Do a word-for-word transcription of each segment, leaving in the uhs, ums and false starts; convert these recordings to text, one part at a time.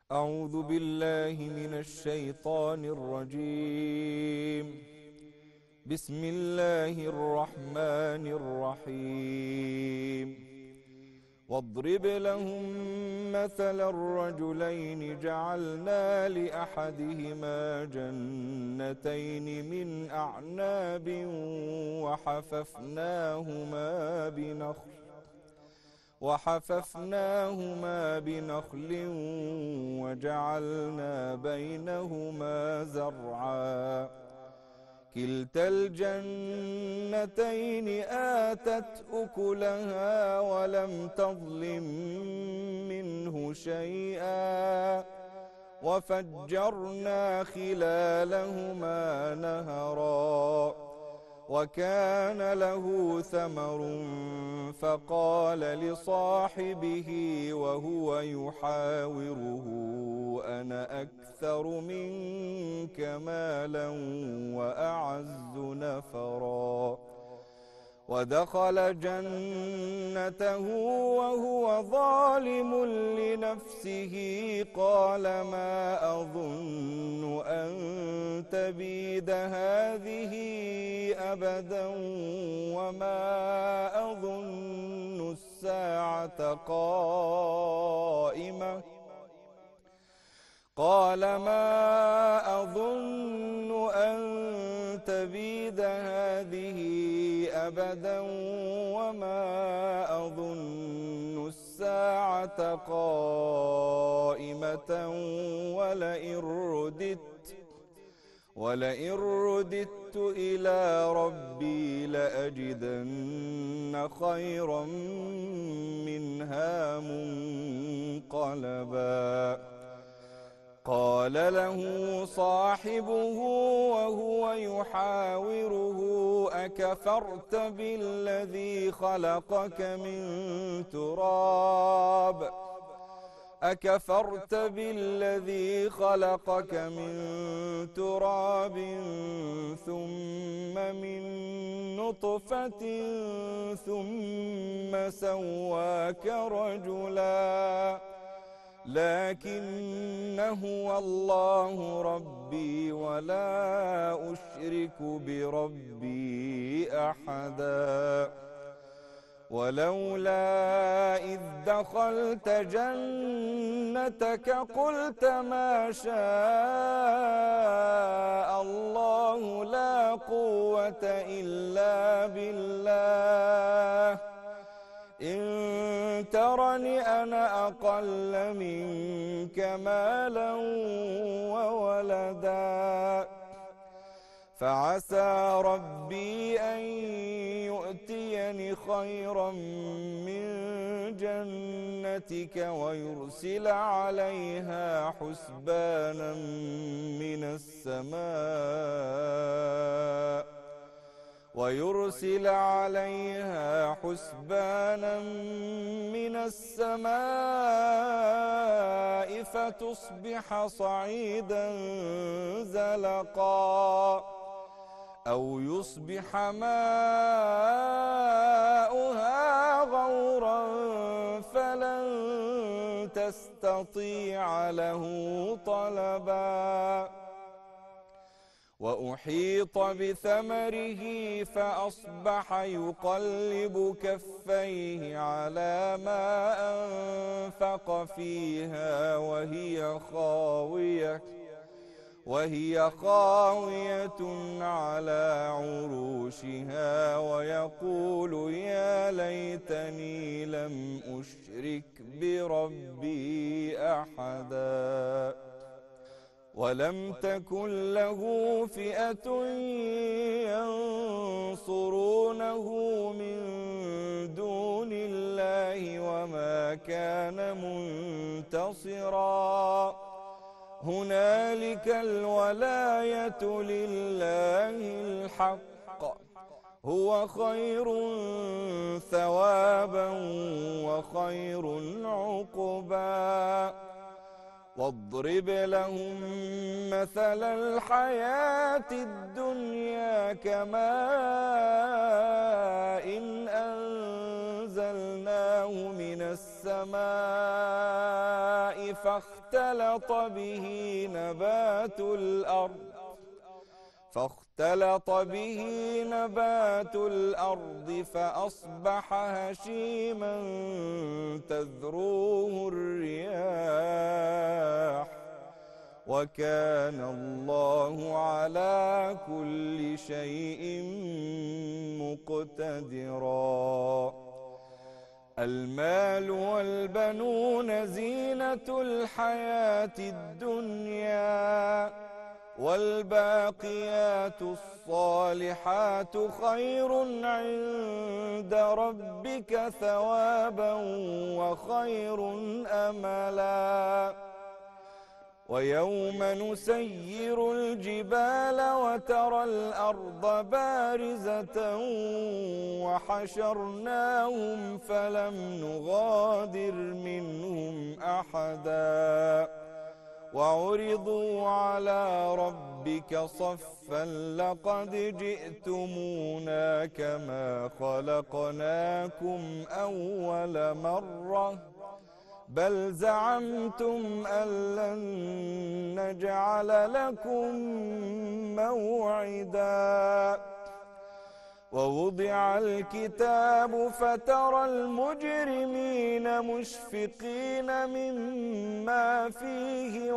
أعوذ بالله من الشيطان الرجيم. بسم الله الرحمن الرحيم. واضرب لهم مثل الرجلين جعلنا لأحدهما جنتين من أعناب وحففناهما بنخل وحففناهما بنخل وجعلنا بينهما زرعا كلتا الجنتين آتت أكلها ولم تظلم منه شيئا وفجرنا خلالهما نهرا وكان له ثمر فقال لصاحبه وهو يحاوره أنا أكثر منك مالا وأعز نفرا ودخل جنته وهو ظالم لنفسه قال ما أظن أن تبيد هذه أبدا وما أظن الساعة قائمة قال ما أظن أن تبيد هذه أبدا وما أظن الساعة قائمة ولئن رددت ولئن رددت إلى ربي لأجدن خيرا منها منقلبا قال له صاحبه وهو يحاوره أكفرت بالذي خلقك من تراب أكفرت بالذي خلقك من تراب ثم من نطفة ثم سواك رجلا لكن هو الله ربي ولا أشرك بربي أحدا ولولا إذ دخلت جنتك قلت ما شاء الله لا قوة إلا بالله إن ترني أنا أقل منك مالا وولدا فعسى ربي أن يؤتيني خيرا من جنتك ويرسل عليها حسبانا من السماء ويرسل عليها حسبانا من السماء فتصبح صعيدا زلقا أو يصبح ماؤها غورا فلن تستطيع له طلبا وأحيط بثمره فأصبح يقلب كفيه على ما أنفق فيها وهي خاوية وهي خاوية على عروشها ويقول يا ليتني لم أشرك بربي أحدا ولم تكن له فئة ينصرونه من دون الله وما كان منتصرا هنالك الولاية لله الحق هو خير ثوابا وخير عقبا واضرب لهم مثل الحياة الدنيا كماء إن أنزلناه من السماء فاختلط به نبات الأرض فاختلط به نبات الأرض فأصبح هشيما تذروه الرياح وكان الله على كل شيء مقتدرا. المال والبنون زينة الحياة الدنيا والباقيات الصالحات خير عند ربك ثوابا وخير أملا. ويوم نسير الجبال وترى الأرض بارزة وحشرناهم فلم نغادر منهم أحدا وعرضوا على ربك صفا لقد جئتمونا كما خلقناكم أول مرة بل زعمتم أن لن نجعل لكم موعدا. ووضع الكتاب فترى المجرمين مشفقين مما فيه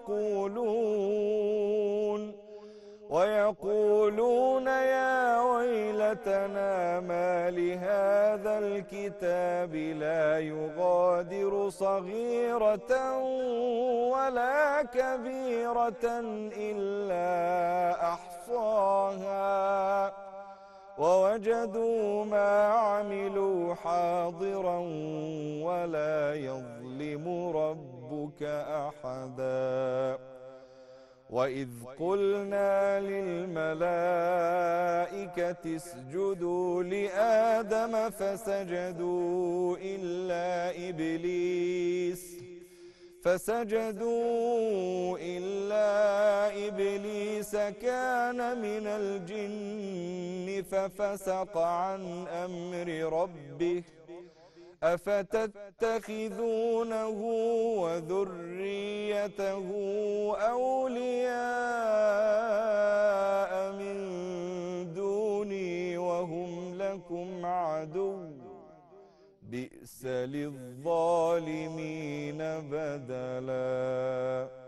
ويقولون ويقولون يا ويلتنا ما لهذا الكتاب لا يغادر صغيرة ولا كبيرة إلا أحصاها ووجدوا ما عملوا حاضرا ولا يظلم ربك أحدا. وإذ قلنا للملائكة اسجدوا لآدم فسجدوا إلا إبليس فسجدوا إلا إبليس كان من الجن ففسق عن أمر ربه أفتتخذونه وذريته أولياء من دوني وهم لكم عدو بئس للظالمين بدلا.